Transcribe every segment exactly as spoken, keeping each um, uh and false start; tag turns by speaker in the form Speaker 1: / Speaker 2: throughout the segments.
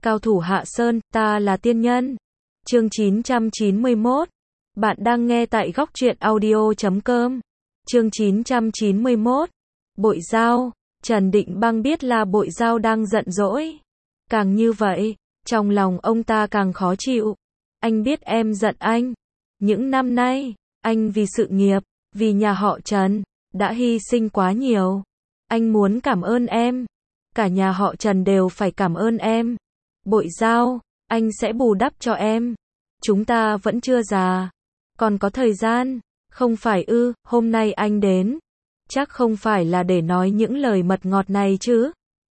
Speaker 1: Cao thủ Hạ Sơn, ta là tiên nhân. Chương chín trăm chín mươi mốt. Bạn đang nghe tại góc truyện audio chấm com. Chương chín trăm chín mươi mốt. Bội Giao. Trần Định Băng biết là Bội Giao đang giận dỗi. Càng như vậy, trong lòng ông ta càng khó chịu. Anh biết em giận anh. Những năm nay, anh vì sự nghiệp, vì nhà họ Trần, đã hy sinh quá nhiều. Anh muốn cảm ơn em. Cả nhà họ Trần đều phải cảm ơn em. Bội Giao, anh sẽ bù đắp cho em. Chúng ta vẫn chưa già. Còn có thời gian. Không phải ư, hôm nay anh đến. Chắc không phải là để nói những lời mật ngọt này chứ.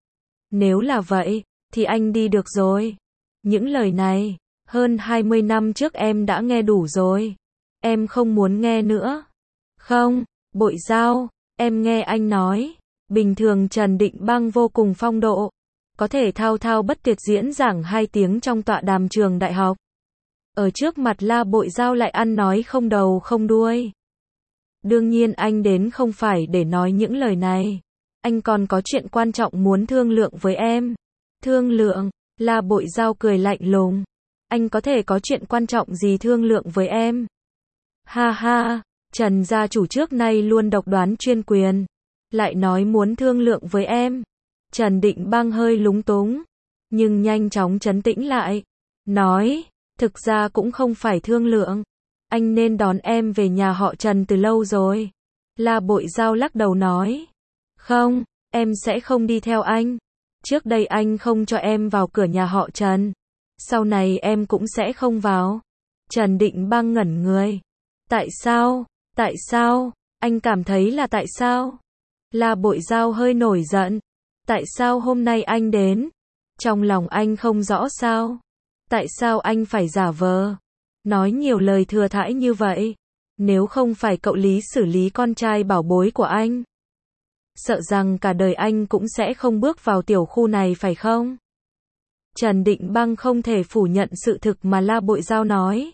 Speaker 1: Nếu là vậy, thì anh đi được rồi. Những lời này, hơn hai mươi năm trước em đã nghe đủ rồi. Em không muốn nghe nữa. Không, Bội Giao, em nghe anh nói. Bình thường Trần Định Băng vô cùng phong độ. Có thể thao thao bất tuyệt diễn giảng hai tiếng trong tọa đàm trường đại học. Ở trước mặt La Bội Giao lại ăn nói không đầu không đuôi. Đương nhiên anh đến không phải để nói những lời này. Anh còn có chuyện quan trọng muốn thương lượng với em. Thương lượng? La Bội Giao cười lạnh lùng. Anh có thể có chuyện quan trọng gì thương lượng với em? Ha ha, Trần gia chủ trước nay luôn độc đoán chuyên quyền. Lại nói muốn thương lượng với em. Trần Định Băng hơi lúng túng. Nhưng nhanh chóng trấn tĩnh lại. Nói, thực ra cũng không phải thương lượng. Anh nên đón em về nhà họ Trần từ lâu rồi. La Bội Giao lắc đầu nói. Không, em sẽ không đi theo anh. Trước đây anh không cho em vào cửa nhà họ Trần. Sau này em cũng sẽ không vào. Trần Định Băng ngẩn người. Tại sao? Tại sao? Anh cảm thấy là tại sao? La Bội Giao hơi nổi giận. Tại sao hôm nay anh đến? Trong lòng anh không rõ sao? Tại sao anh phải giả vờ? Nói nhiều lời thừa thãi như vậy. Nếu không phải cậu Lý xử lý con trai bảo bối của anh. Sợ rằng cả đời anh cũng sẽ không bước vào tiểu khu này phải không? Trần Định Băng không thể phủ nhận sự thực mà La Bội Giao nói.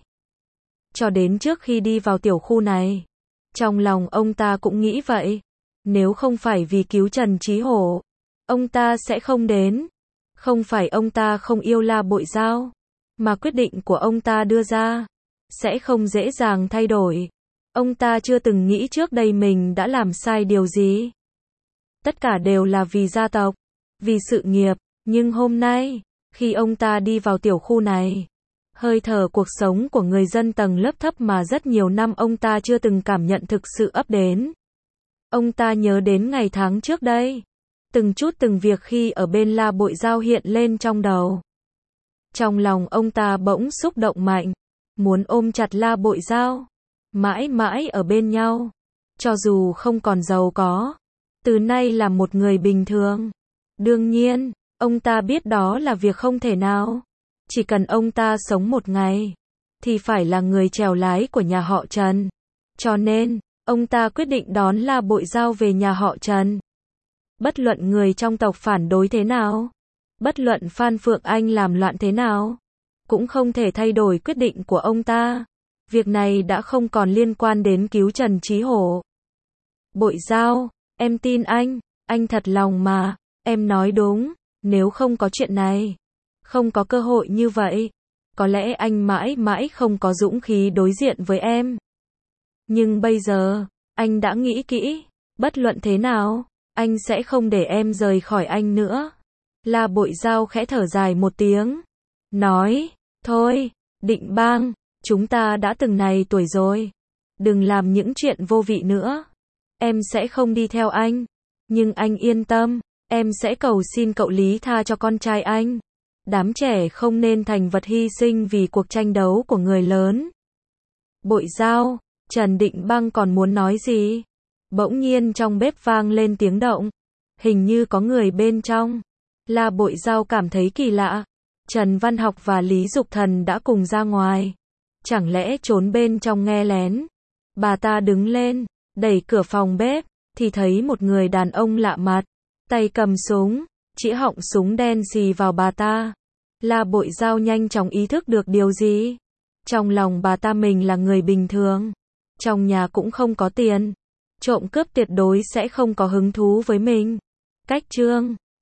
Speaker 1: Cho đến trước khi đi vào tiểu khu này. Trong lòng ông ta cũng nghĩ vậy. Nếu không phải vì cứu Trần Chí Hổ, ông ta sẽ không đến. Không phải ông ta không yêu La Bội Giao, mà quyết định của ông ta đưa ra sẽ không dễ dàng thay đổi. Ông ta chưa từng nghĩ trước đây mình đã làm sai điều gì. Tất cả đều là vì gia tộc, vì sự nghiệp. Nhưng hôm nay, khi ông ta đi vào tiểu khu này, hơi thở cuộc sống của người dân tầng lớp thấp mà rất nhiều năm ông ta chưa từng cảm nhận thực sự ấp đến. Ông ta nhớ đến ngày tháng trước đây. Từng chút từng việc khi ở bên La Bội Giao hiện lên trong đầu. Trong lòng ông ta bỗng xúc động mạnh. Muốn ôm chặt La Bội Giao. Mãi mãi ở bên nhau. Cho dù không còn giàu có. Từ nay là một người bình thường. Đương nhiên, ông ta biết đó là việc không thể nào. Chỉ cần ông ta sống một ngày. Thì phải là người chèo lái của nhà họ Trần. Cho nên, ông ta quyết định đón La Bội Giao về nhà họ Trần. Bất luận người trong tộc phản đối thế nào, bất luận Phan Phượng Anh làm loạn thế nào, cũng không thể thay đổi quyết định của ông ta. Việc này đã không còn liên quan đến cứu Trần Chí Hổ. Bội Giao, em tin anh, anh thật lòng mà, em nói đúng, nếu không có chuyện này, không có cơ hội như vậy, có lẽ anh mãi mãi không có dũng khí đối diện với em. Nhưng bây giờ, anh đã nghĩ kỹ, bất luận thế nào, anh sẽ không để em rời khỏi anh nữa. La Bội Giao khẽ thở dài một tiếng. Nói, thôi, Định Băng, chúng ta đã từng này tuổi rồi. Đừng làm những chuyện vô vị nữa. Em sẽ không đi theo anh. Nhưng anh yên tâm, em sẽ cầu xin cậu Lý tha cho con trai anh. Đám trẻ không nên thành vật hy sinh vì cuộc tranh đấu của người lớn. Bội Giao, Trần Định Băng còn muốn nói gì? Bỗng nhiên trong bếp vang lên tiếng động. Hình như có người bên trong. La Bội Giao cảm thấy kỳ lạ. Trần Văn Học và Lý Dục Thần đã cùng ra ngoài. Chẳng lẽ trốn bên trong nghe lén? Bà ta đứng lên, đẩy cửa phòng bếp, thì thấy một người đàn ông lạ mặt. Tay cầm súng, chĩa họng súng đen xì vào bà ta. La Bội Giao nhanh chóng ý thức được điều gì. Trong lòng bà ta mình là người bình thường. Trong nhà cũng không có tiền. Trộm cướp tuyệt đối sẽ không có hứng thú với mình. Cách chương